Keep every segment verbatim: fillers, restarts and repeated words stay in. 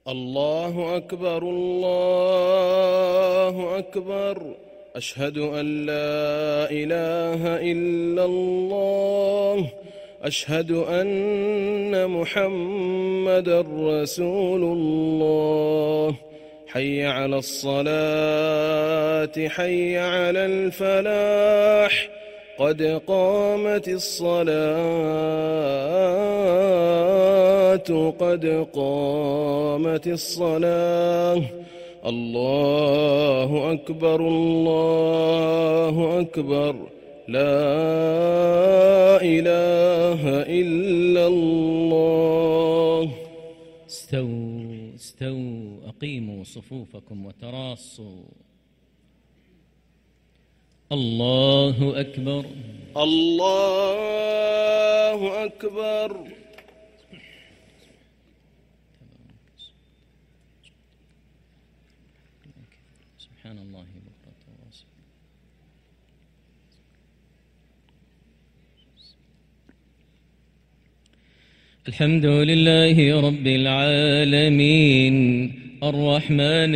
الله أكبر الله أكبر. أشهد أن لا إله إلا الله. أشهد أن محمدًا رسول الله. حي على الصلاة حي على الفلاح. قد قامت الصلاة قد قامت الصلاة. الله أكبر الله أكبر. لا إله إلا الله. استووا استووا أقيموا صفوفكم وتراصوا. الله أكبر الله أكبر. سبحان الله بكرة وأصيلا. الحمد لله رب العالمين الرحمن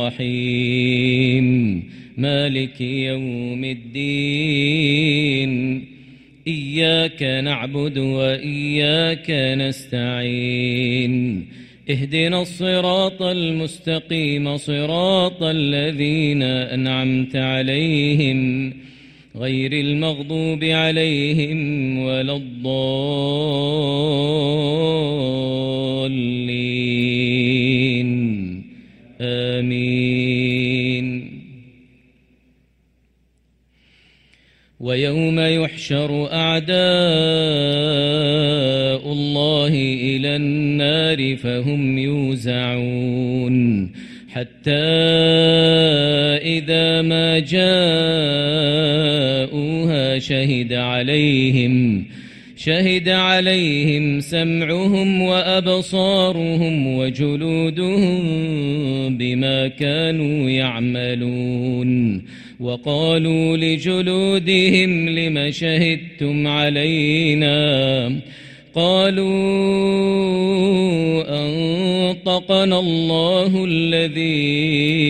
الرحيم مالك يوم الدين. إياك نعبد وإياك نستعين. اهدنا الصراط المستقيم صراط الذين أنعمت عليهم غير المغضوب عليهم ولا الضالين. آمين. ويوم يحشر أعداء الله إلى النار فهم يوزعون حتى إذا ما جاءوها شهد عليهم شهد عليهم سمعهم وأبصارهم وجلودهم بما كانوا يعملون. وقالوا لجلودهم لم شهدتم علينا قالوا أنطقنا الله الذي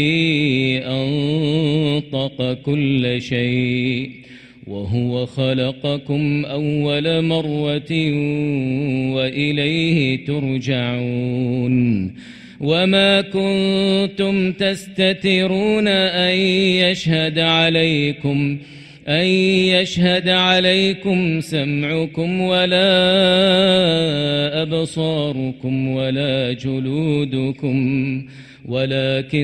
أنطق كل شيء وهو خلقكم أول مرة وإليه ترجعون. وما كنتم تستترون أن يشهد عليكم أن يشهد عليكم سمعكم ولا أبصاركم ولا جلودكم ولكن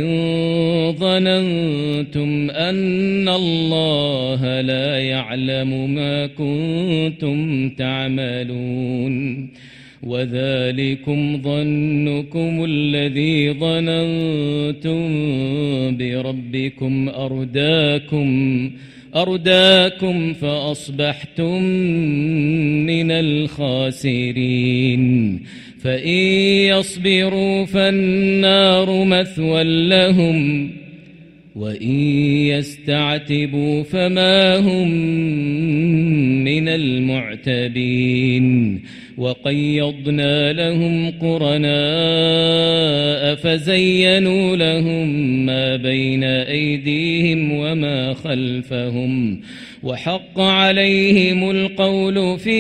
ظننتم أن الله لا يعلم ما كنتم تعملون. وذلكم ظنكم الذي ظننتم بربكم أرداكم أرداكم فأصبحتم من الخاسرين. فإن يصبروا فالنار مثوى لهم وإن يستعتبوا فما هم من المعتبين. وقيضنا لهم قرناء فزينوا لهم ما بين أيديهم وما خلفهم وحق عليهم القول في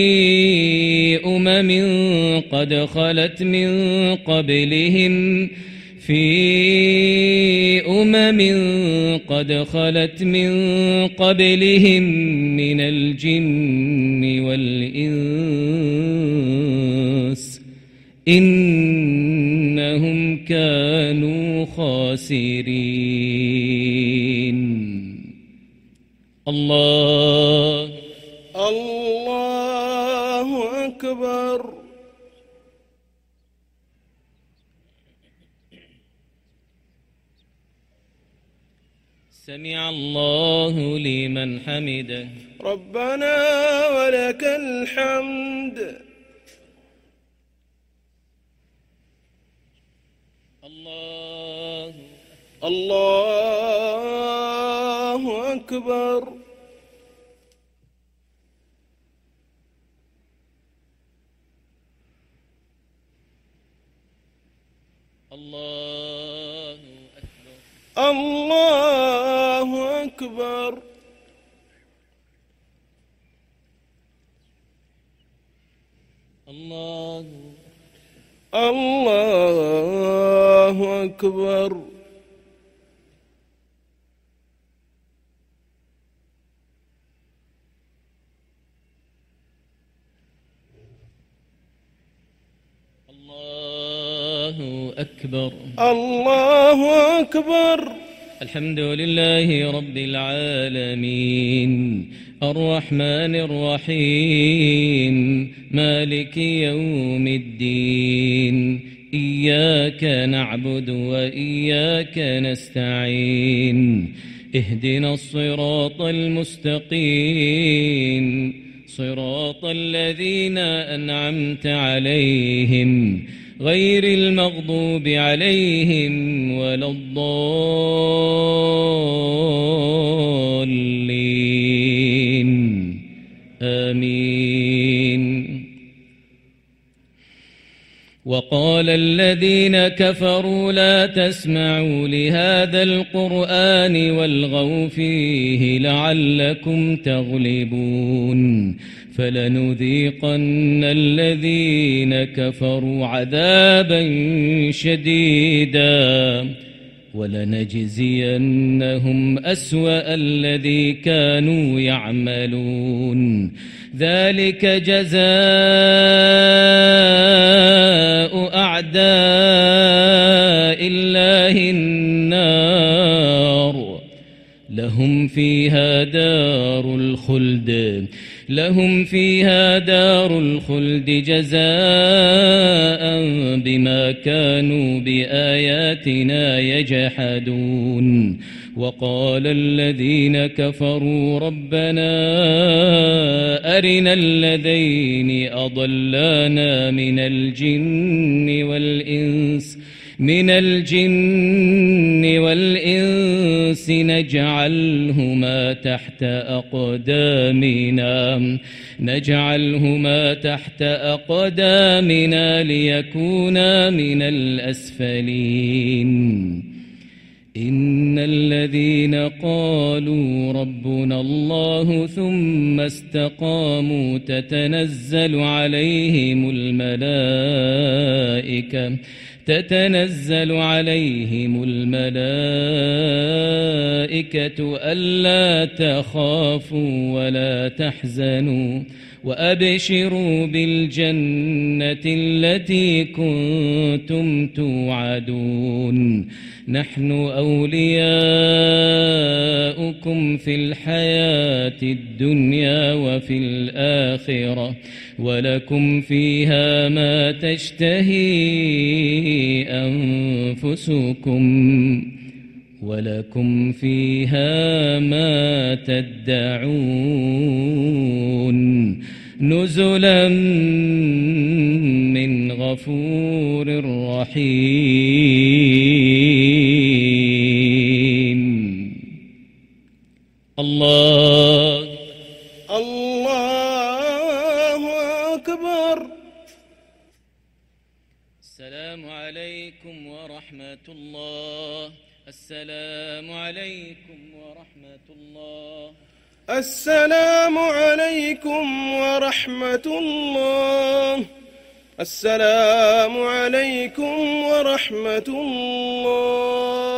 أمم قد خلت من قبلهم في أمم قد خلت من قبلهم من الجن والإنس إنهم كانوا خاسرين. الله الله أكبر. سمع الله لمن حمده. ربنا ولك الحمد. الله الله أكبر. الله أكبر. الله أكبر. الله الله أكبر. الله أكبر. الله أكبر. الحمد لله رب العالمين الرحمن الرحيم مالك يوم الدين إياك نعبد وإياك نستعين اهدنا الصراط المستقيم صراط الذين أنعمت عليهم غير المغضوب عليهم ولا الضالين آمين. وقال الذين كفروا لا تسمعوا لهذا القرآن والغوا فيه لعلكم تغلبون فلنذيقن الذين كفروا عذابا شديدا ولنجزينهم أسوأ الذي كانوا يعملون ذلك جزاء أعداء الله النار لهم فيها دار الخلد لهم فيها دار الخلد جزاء بما كانوا بآياتنا يجحدون. وقال الذين كفروا ربنا أرنا الذين أضلانا من الجن والإنس من الجن والإنس نجعلهما تحت أقدامنا نجعلهما تحت أقدامنا ليكونا من الأسفلين. إن الذين قالوا ربنا الله ثم استقاموا تتنزل عليهم الملائكة تتنزل عليهم الملائكة ألا تخافوا ولا تحزنوا وأبشروا بالجنة التي كنتم توعدون نحن أولياؤكم في الحياة الدنيا وفي الآخرة ولكم فيها ما تشتهي أنفسكم ولكم فيها ما تدعون نزلا من غفور رحيم. الله الله أكبر. السلام عليكم ورحمة الله. السلام عليكم ورحمة الله. السلام عليكم ورحمة الله. السلام عليكم ورحمة الله.